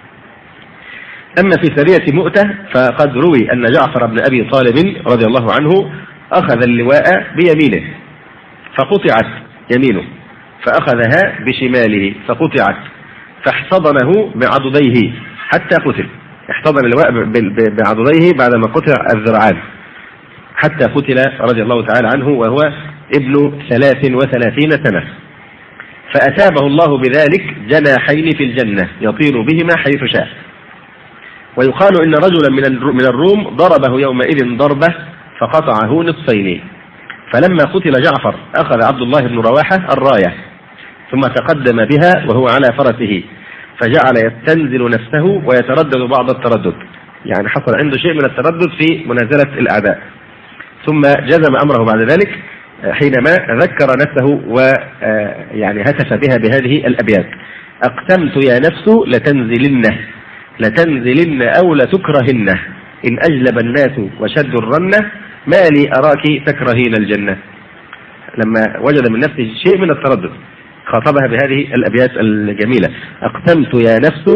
أما في سرية مؤتة فقد روي أن جعفر بن أبي طالب رضي الله عنه أخذ اللواء بيمينه فقطعت يمينه، فأخذها بشماله فقطعت، فاحتضنه بعضديه حتى قتل. احتضن اللواء بعضديه بعدما قطع الذراعان حتى قتل رضي الله تعالى عنه وهو ابن 33 سنة. فأتابه الله بذلك جناحين في الجنة يطير بهما حيث شاء. ويقال إن رجلا من الروم ضربه يومئذ ضربة فقطعه نصفين. فلما قتل جعفر أخذ عبد الله بن رواحة الراية ثم تقدم بها وهو على فرسه، فجعل يستنزل نفسه ويتردد بعض التردد، يعني حصل عنده شيء من التردد في منازلة الأعداء. ثم جزم أمره بعد ذلك حينما ذكر نفسه ويعني هتف بها بهذه الأبيات: أقسمت يا نفس لتنزلن أو لتكرهن، إن أجلب الناس وشد الرنة، ما لي أراك تكرهين الجنة. لما وجد من نفسه شيء من التردد خاطبها بهذه الأبيات الجميلة: أقسمت يا نفس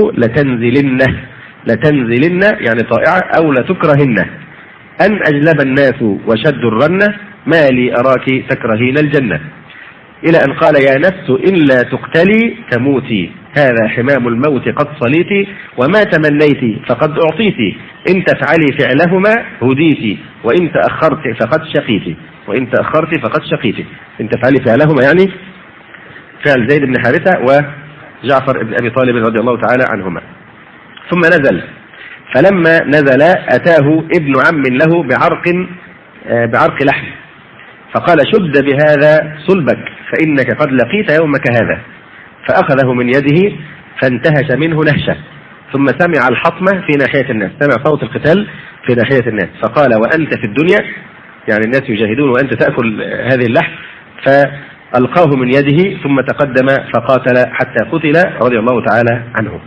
لتنزلن يعني طائعة أو لتكرهن، أن أجلب الناس وشد الرنة، ما لي أراك تكرهين الجنة، إلى أن قال: يا نفس إن لا تقتلي تموتي، هذا حمام الموت قد صليتي، وما تمنيتي فقد أعطيتي، إن تفعلي فعلهما هديتي، وإن تأخرت فقد شقيتي. إن تفعلي فعلهما يعني فعل زيد بن حارثة وجعفر بن أبي طالب رضي الله تعالى عنهما. ثم نزل، فلما نزل أتاه ابن عم له بعرق لحم، فقال شد بهذا صلبك فإنك قد لقيت يومك هذا، فأخذه من يده فانتهش منه نهشة، ثم سمع الحطمة في ناحية الناس، سمع صوت القتال في ناحية الناس، فقال وأنت في الدنيا، يعني الناس يجاهدون وأنت تأكل هذه اللحم، فألقاه من يده ثم تقدم فقاتل حتى قتل رضي الله تعالى عنه.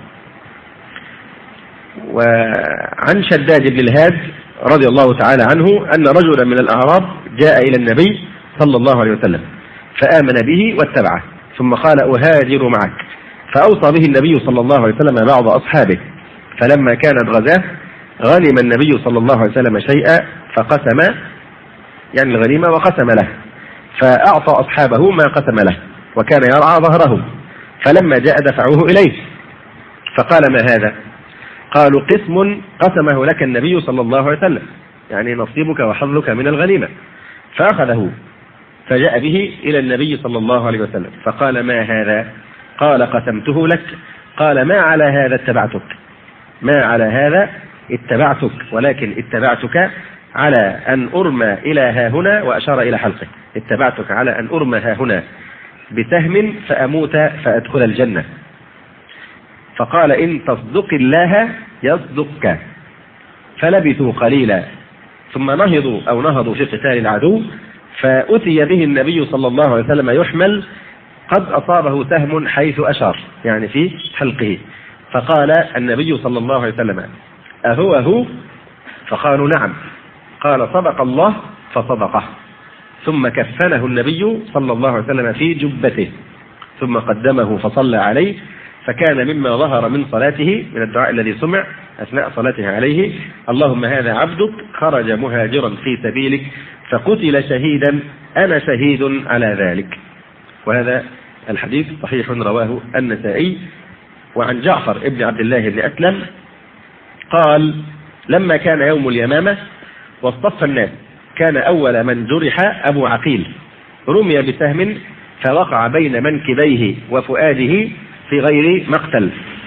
وعن شداد بن الهاد رضي الله تعالى عنه أن رجلا من الأعراب جاء إلى النبي صلى الله عليه وسلم فآمن به واتبعه، ثم قال أهاجر معك، فأوصى به النبي صلى الله عليه وسلم بعض أصحابه، فلما كانت غزاة غنم النبي صلى الله عليه وسلم شيئا فقسم، يعني الغنيمة وقسم له، فأعطى أصحابه ما قسم له وكان يرعى ظهره، فلما جاء دفعوه إليه فقال ما هذا؟ قالوا قسم قسمه لك النبي صلى الله عليه وسلم، يعني نصيبك وحظك من الغنيمة، فأخذه فجاء به إلى النبي صلى الله عليه وسلم فقال ما هذا؟ قال قسمته لك. قال ما على هذا اتبعتك، ما على هذا اتبعتك، ولكن اتبعتك على أن أرمى إلى ها هنا، وأشار إلى حلقه، اتبعتك على أن أرمى ها هنا بسهم فأموت فأدخل الجنة. فقال إن تصدق الله يصدقك. فلبثوا قليلا ثم نهضوا في قتال العدو، فأتي به النبي صلى الله عليه وسلم يحمل قد أصابه سهم حيث أشار، يعني في حلقه، فقال النبي صلى الله عليه وسلم أهو؟ فقالوا نعم. قال صدق الله فصدقه، ثم كفنه النبي صلى الله عليه وسلم في جبته، ثم قدمه فصلى عليه، فكان مما ظهر من صلاته من الدعاء الذي سمع أثناء صلاته عليه اللهم هذا عبدك خرج مهاجرا في سبيلك فقتل شهيدا أنا شهيد على ذلك. وهذا الحديث صحيح رواه النسائي. وعن جعفر ابن عبد الله بن أسلم قال لما كان يوم اليمامة واصطف الناس كان أول من جرح أبو عقيل، رمي بسهم فوقع بين منكبيه وفؤاده في غير مقتل،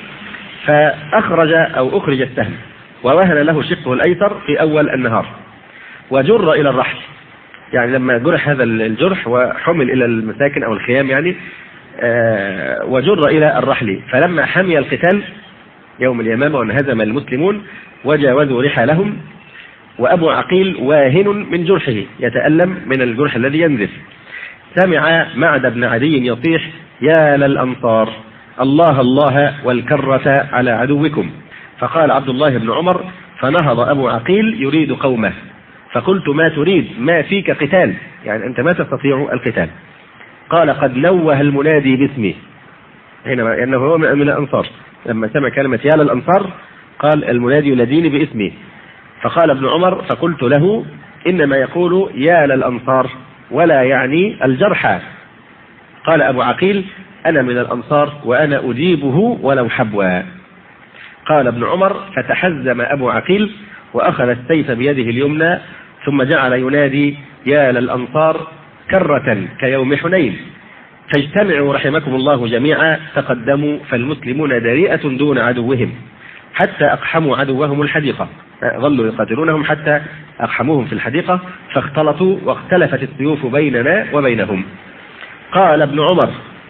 فأخرج السهم ووهن له شقه الأيسر في أول النهار وجر إلى الرحل، يعني لما جرح هذا الجرح وحمل إلى المساكن أو الخيام يعني وجر إلى الرحل، فلما حمي القتال يوم اليمامة وانهزم المسلمون وجاوزوا رحالهم، وأبو عقيل واهن من جرحه يتألم من الجرح الذي ينزف، سمع معد بن عدي يصيح يا للأنصار الله الله والكرة على عدوكم، فقال عبد الله بن عمر فنهض أبو عقيل يريد قومه، فقلت ما تريد؟ ما فيك قتال، يعني أنت ما تستطيع القتال. قال قد نوه المنادي باسمي، حينما أنه هو من الأنصار، لما سمع كلمة يا للأنصار قال المنادي يناديني باسمي، فقال ابن عمر فقلت له إنما يقول يا للأنصار ولا يعني الجرحى. قال أبو عقيل أنا من الأنصار وأنا أجيبه ولو حبوا. قال ابن عمر فتحزم أبو عقيل وأخذ السيف بيده اليمنى ثم جعل ينادي يا للأنصار كرة كيوم حنين، فاجتمعوا رحمكم الله جميعا تقدموا فالمسلمون دريئة دون عدوهم حتى أقحموا عدوهم الحديقة، ظلوا يقاتلونهم حتى أقحموهم في الحديقة فاختلطوا واختلفت السيوف بيننا وبينهم. قال ابن عمر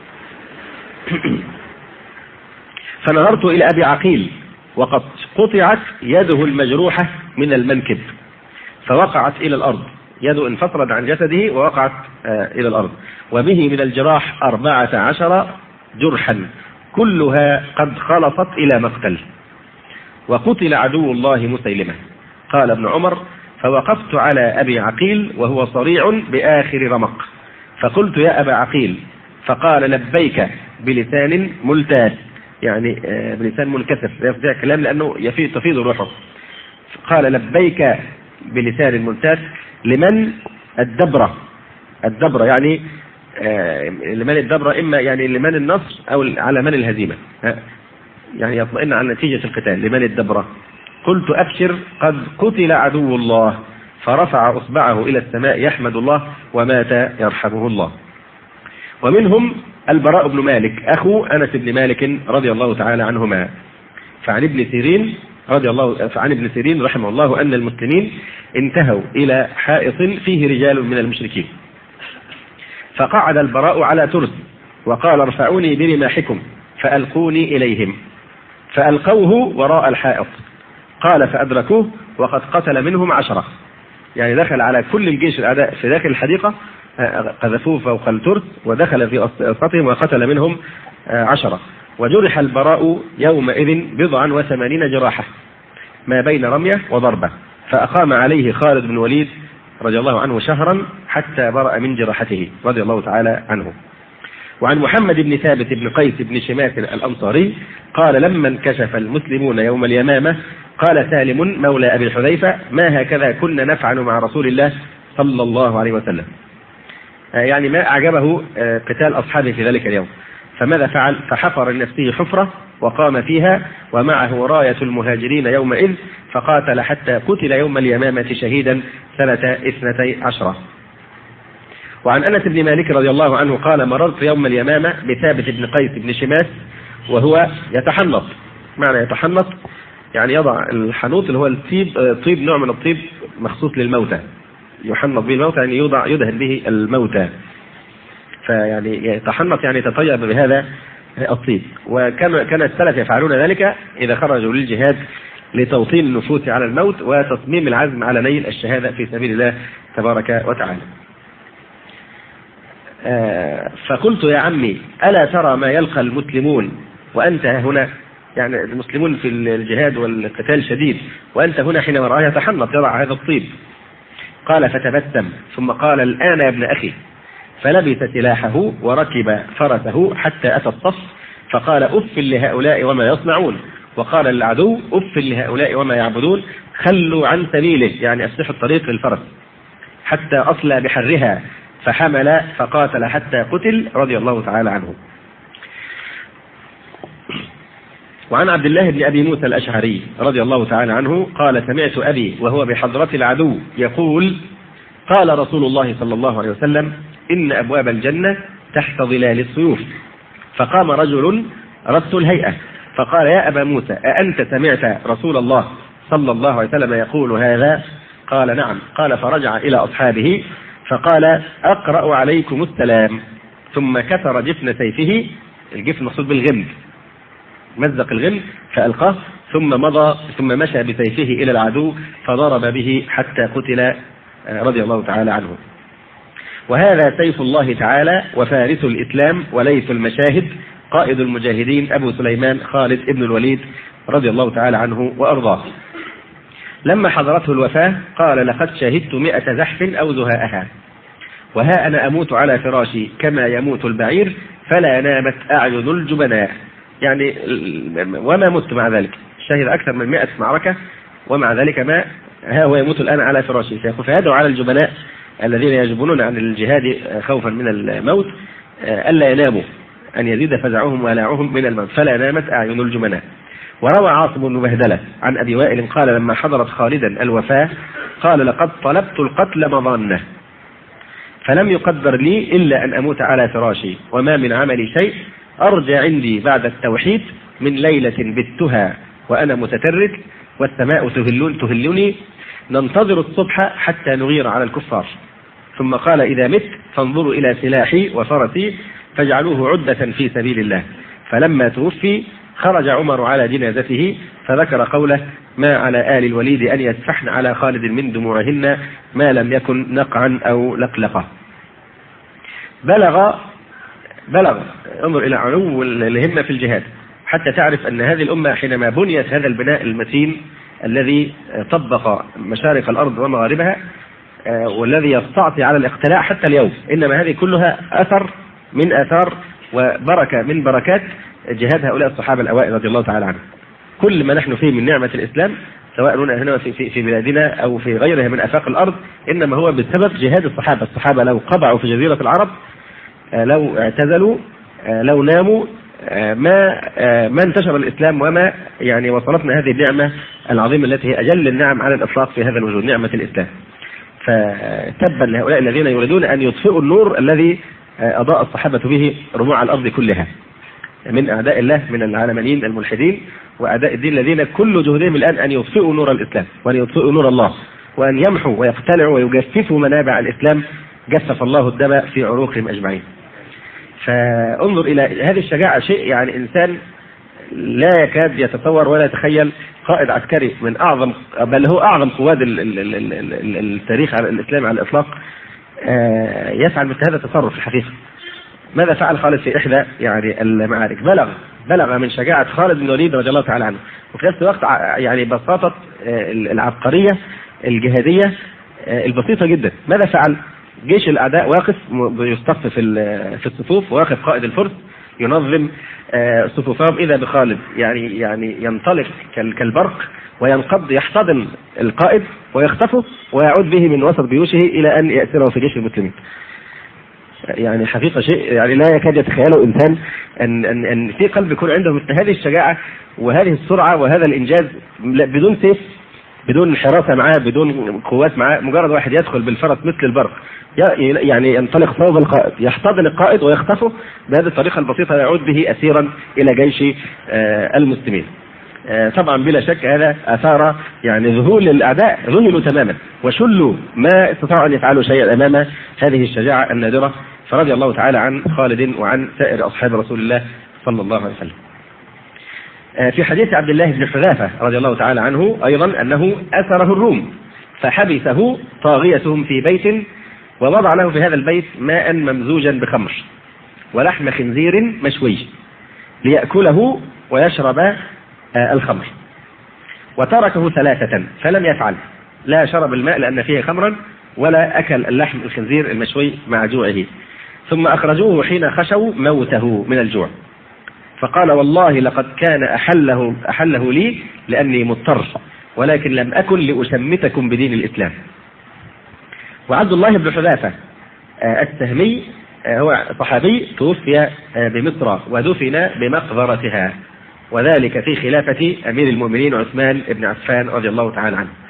فنظرت إلى أبي عقيل وقد قطعت يده المجروحة من المنكب فوقعت إلى الأرض، يده انفصلت عن جسده ووقعت إلى الأرض، وبه من الجراح 14 جرحا كلها قد خلصت إلى مقتل، وقتل عدو الله مسيلمة. قال ابن عمر فوقفت على أبي عقيل وهو صريع بآخر رمق فقلت يا أبا عقيل، فقال لبيك بلسان ملتاس، يعني بلسان منكسر لا يستطيع كلام لأنه تفيض روحه. قال لبيك بلسان ملتاس لمن الدبرة، الدبرة يعني لمن الدبرة إما يعني لمن النصر أو على من الهزيمة، يعني يطمئن على نتيجة القتال لمن الدبرة. قلت أبشر قد قتل عدو الله، فرفع أصبعه إلى السماء يحمد الله ومات يرحمه الله. ومنهم البراء بن مالك أخو أنس بن مالك رضي الله تعالى عنهما. فعن ابن سيرين رحمه الله أن المسلمين انتهوا إلى حائط فيه رجال من المشركين، فقعد البراء على ترس وقال: ارفعوني برماحكم فألقوني إليهم، فألقوه وراء الحائط. قال: فأدركوه وقد قتل منهم 10. يعني دخل على كل الجيش الأعداء في داخل الحديقة، قذفوه فوق الترس ودخل في أسقطهم وقتل منهم 10. وجرح البراء يومئذ 87 جراحة ما بين رمية وضربة، فأقام عليه خالد بن الوليد رضي الله عنه شهرا حتى برأ من جراحته رضي الله تعالى عنه. وعن محمد بن ثابت بن قيس بن شماس الأنصاري قال: لما انكشف المسلمون يوم اليمامة قال سالم مولى أبي الحذيفة: ما هكذا كنا نفعل مع رسول الله صلى الله عليه وسلم. يعني ما أعجبه قتال أصحابه في ذلك اليوم، فماذا فعل؟ فحفر لنفسه حفرة وقام فيها ومعه راية المهاجرين يومئذ، فقاتل حتى قتل يوم اليمامة شهيدا سنة 12. وعن أنس بن مالك رضي الله عنه قال: مررت يوم اليمامة بثابت بن قيس بن شماس وهو يتحنط. معنى يتحنط يعني يضع الحنوط اللي هو الطيب، طيب نوع من الطيب مخصوص للموتى، يحنط به الموتى، يعني يدهن به الموتى. فيعني يتحنط يعني يتطيب بهذا الطيب. وكان السلف يفعلون ذلك إذا خرجوا للجهاد لتوطين النفوس على الموت وتصميم العزم على نيل الشهادة في سبيل الله تبارك وتعالى. فقلت: يا عمي ألا ترى ما يلقى المسلمون وأنت هنا؟ يعني المسلمون في الجهاد والقتال شديد وأنت هنا حينما رآه يتحنط يضع هذا الطيب. قال: فتبسم ثم قال: الآن يا ابن أخي. فلبس سلاحه وركب فرسه حتى أتى الصف، فقال: أف لهؤلاء وما يصنعون. وقال للعدو: أف لهؤلاء وما يعبدون، خلوا عن سبيله، يعني أفسحوا الطريق للفرس، حتى أصلى بحرها، فحمل فقاتل حتى قتل رضي الله تعالى عنه. وعن عبد الله بن أبي موسى الأشعري رضي الله تعالى عنه قال: سمعت أبي وهو بحضرة العدو يقول: قال رسول الله صلى الله عليه وسلم: إن أبواب الجنة تحت ظلال السيوف. فقام رجل رث الهيئة فقال: يا أبا موسى، أأنت سمعت رسول الله صلى الله عليه وسلم يقول هذا؟ قال: نعم. قال: فرجع إلى أصحابه فقال: أقرأ عليكم السلام. ثم كسر جفن سيفه، الجفن مقصود بالغمد، مزق الغمد فألقاه، ثم مشى بسيفه إلى العدو فضرب به حتى قتل رضي الله تعالى عنه. وهذا سيف الله تعالى وفارس الإسلام وليث المشاهد قائد المجاهدين أبو سليمان خالد ابن الوليد رضي الله تعالى عنه وأرضاه. لما حضرته الوفاة قال: لقد شهدت 100 زحف أو زهاءها، وها أنا أموت على فراشي كما يموت البعير، فلا نامت أعين الجبناء. يعني وما مت مع ذلك، شهد أكثر من 100 معركة ومع ذلك ما ها هو يموت الآن على فراشي. فيدعو على الجبناء الذين يجبنون عن الجهاد خوفا من الموت ألا يناموا، أن يزيد فزعهم ولاعهم من الموت، فلا نامت أعين الجبناء. وروى عاصم بن بهدلة عن أبي وائل قال: لما حضرت خالدا الوفاة قال: لقد طلبت القتل مظنة، فلم يقدر لي إلا أن أموت على فراشي، وما من عملي شيء أرجى عندي بعد التوحيد من ليلة بتها وأنا متترك والسماء تهلني، ننتظر الصبح حتى نغير على الكفار. ثم قال: إذا مت فانظروا إلى سلاحي وفرسي فاجعلوه عدة في سبيل الله. فلما توفي خرج عمر على جنازته فذكر قوله: ما على آل الوليد أن يسفحن على خالد من دموعهن ما لم يكن نقعا أو لقلقة. بلغ انظر إلى علو الهمة في الجهاد حتى تعرف أن هذه الأمة حينما بنيت هذا البناء المتين الذي طبق مشارق الأرض ومغاربها والذي يستعطي على الاقتلاع حتى اليوم، إنما هذه كلها أثر من آثار وبركة من بركات جهاد هؤلاء الصحابة الأوائل رضي الله تعالى عنهم. كل ما نحن فيه من نعمة الإسلام سواء هنا في بلادنا أو في غيرها من آفاق الأرض إنما هو بسبب جهاد الصحابة. الصحابة لو قبعوا في جزيرة العرب، لو اعتزلوا، لو ناموا، ما انتشر الإسلام وما يعني وصلتنا هذه النعمة العظيمة التي هي أجل النعم على الإطلاق في هذا الوجود، نعمة الإسلام. فتبا لهؤلاء الذين يريدون أن يطفئوا النور الذي أضاء الصحابة به ربوع الأرض كلها من أعداء الله من العالمانيين الملحدين وأعداء الدين الذين كل جهدهم الآن أن يطفئوا نور الإسلام وأن يطفئوا نور الله وأن يمحوا ويقتلعوا ويجففوا منابع الإسلام. جفف الله الدم في عروقهم أجمعين. فانظر إلى هذه الشجاعة، شيء يعني إنسان لا يكاد يتصور ولا يتخيل قائد عسكري من أعظم بل هو أعظم قواد التاريخ على الإسلام على الإطلاق يفعل مثل هذا التصرف الحقيقي. ماذا فعل خالد في إحدى يعني المعارك؟ بلغ من شجاعة خالد بن الوليد رضي الله تعالى عنه، وفي نفس الوقت يعني بساطة العبقرية الجهادية البسيطة جدا. ماذا فعل؟ جيش الأعداء واقف يصطف في الصفوف، واقف قائد الفرس ينظم صفوفهم، إذا بخالد يعني ينطلق كالبرق وينقض يحتضن القائد ويخطفه ويعود به من وسط جيوشه إلى أن يأسره في جيش المسلمين. يعني حقيقة شيء يعني لا يكاد يتخيله إنسان أن في قلب يكون عنده مثل هذه الشجاعة وهذه السرعة وهذا الإنجاز بدون سيف، بدون حراسة معاه، بدون قوات معاه، مجرد واحد يدخل بالفرس مثل البرق يعني ينطلق صوب القائد يحتضن القائد ويخطفه بهذه الطريقة البسيطة يعود به أسيرا إلى جيش المسلمين. طبعا بلا شك هذا أثار يعني ذهول الأعداء، ذهلوا تماما وشلوا ما استطاعوا أن يفعلوا شيئا أمام هذه الشجاعة النادرة. فرضي الله تعالى عن خالد وعن سائر أصحاب رسول الله صلى الله عليه وسلم. في حديث عبد الله بن حذافة رضي الله تعالى عنه أيضا أنه أسره الروم فحبسه طاغيتهم في بيت ووضع له في هذا البيت ماء ممزوجا بخمر ولحم خنزير مشوي ليأكله ويشرب الخمر، وتركه 3 فلم يفعل، لا شرب الماء لأن فيه خمرا ولا أكل اللحم الخنزير المشوي مع جوعه. ثم أخرجوه حين خشوا موته من الجوع فقال والله لقد كان أحله لي لأني مضطر ولكن لم أكن لأشمتكم بدين الإسلام. وعبد الله بن حذافة السهمي هو صحابي توفي بمصر ودفن بمقبرتها، وذلك في خلافة أمير المؤمنين عثمان بن عفان رضي الله تعالى عنه.